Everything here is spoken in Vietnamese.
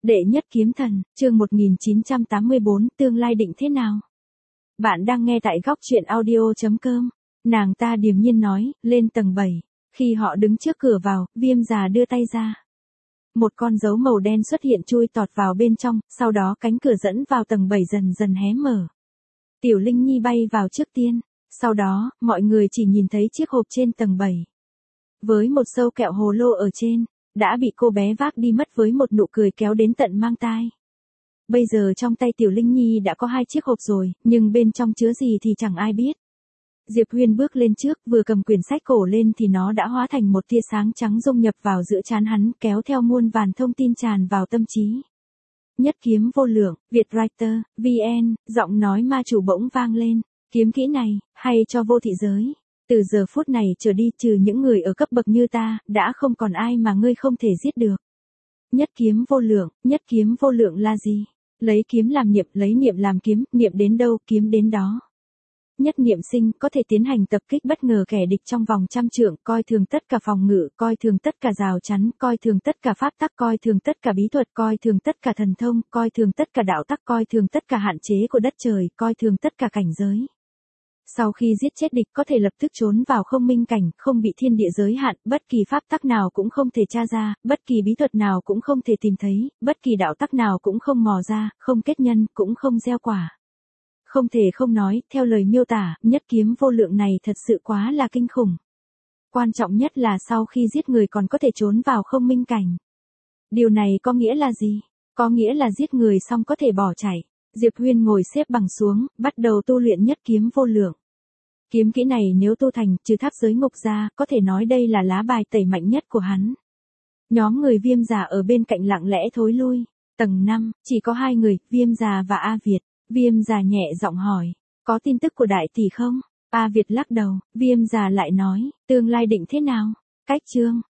Đệ nhất kiếm thần, chương 1984, tương lai định thế nào? Bạn đang nghe tại góc truyện audio.com. Nàng ta điềm nhiên nói, lên tầng 7. Khi họ đứng trước cửa vào, Viêm già đưa tay ra. Một con dấu màu đen xuất hiện chui tọt vào bên trong, sau đó cánh cửa dẫn vào tầng 7 dần dần hé mở. Tiểu Linh Nhi bay vào trước tiên, sau đó, mọi người chỉ nhìn thấy chiếc hộp trên tầng 7. Với một sâu kẹo hồ lô ở trên, đã bị cô bé vác đi mất với một nụ cười kéo đến tận mang tai. Bây giờ trong tay Tiểu Linh Nhi đã có 2 chiếc hộp rồi, nhưng bên trong chứa gì thì chẳng ai biết. Diệp Huyên bước lên trước, vừa cầm quyển sách cổ lên thì nó đã hóa thành một tia sáng trắng dung nhập vào giữa trán hắn, kéo theo muôn vàn thông tin tràn vào tâm trí. Nhất kiếm vô lượng, Vietwriter, VN, giọng nói ma chủ bỗng vang lên. Kiếm kỹ này, hay cho vô thị giới. Từ giờ phút này trở đi, trừ những người ở cấp bậc như ta, đã không còn ai mà ngươi không thể giết được. Nhất kiếm vô lượng là gì? Lấy kiếm làm niệm, lấy niệm làm kiếm, niệm đến đâu, kiếm đến đó. Nhất niệm sinh, có thể tiến hành tập kích bất ngờ kẻ địch trong vòng 100 trượng, coi thường tất cả phòng ngự, coi thường tất cả rào chắn, coi thường tất cả pháp tắc, coi thường tất cả bí thuật, coi thường tất cả thần thông, coi thường tất cả đạo tắc, coi thường tất cả hạn chế của đất trời, coi thường tất cả cảnh giới. Sau khi giết chết địch có thể lập tức trốn vào không minh cảnh, không bị thiên địa giới hạn, bất kỳ pháp tắc nào cũng không thể tra ra, bất kỳ bí thuật nào cũng không thể tìm thấy, bất kỳ đạo tắc nào cũng không mò ra, không kết nhân, cũng không gieo quả. Không thể không nói, theo lời miêu tả, nhất kiếm vô lượng này thật sự quá là kinh khủng. Quan trọng nhất là sau khi giết người còn có thể trốn vào không minh cảnh. Điều này có nghĩa là gì? Có nghĩa là giết người xong có thể bỏ chạy. Diệp Huyên ngồi xếp bằng xuống, bắt đầu tu luyện nhất kiếm vô lượng. Kiếm kỹ này nếu tu thành, trừ tháp giới ngục ra, có thể nói đây là lá bài tẩy mạnh nhất của hắn. Nhóm người Viêm già ở bên cạnh lặng lẽ thối lui. Tầng 5, chỉ có 2 người, Viêm già và A Việt. Viêm già nhẹ giọng hỏi, có tin tức của đại tỷ không? A Việt lắc đầu, Viêm già lại nói, tương lai định thế nào? Cách chương.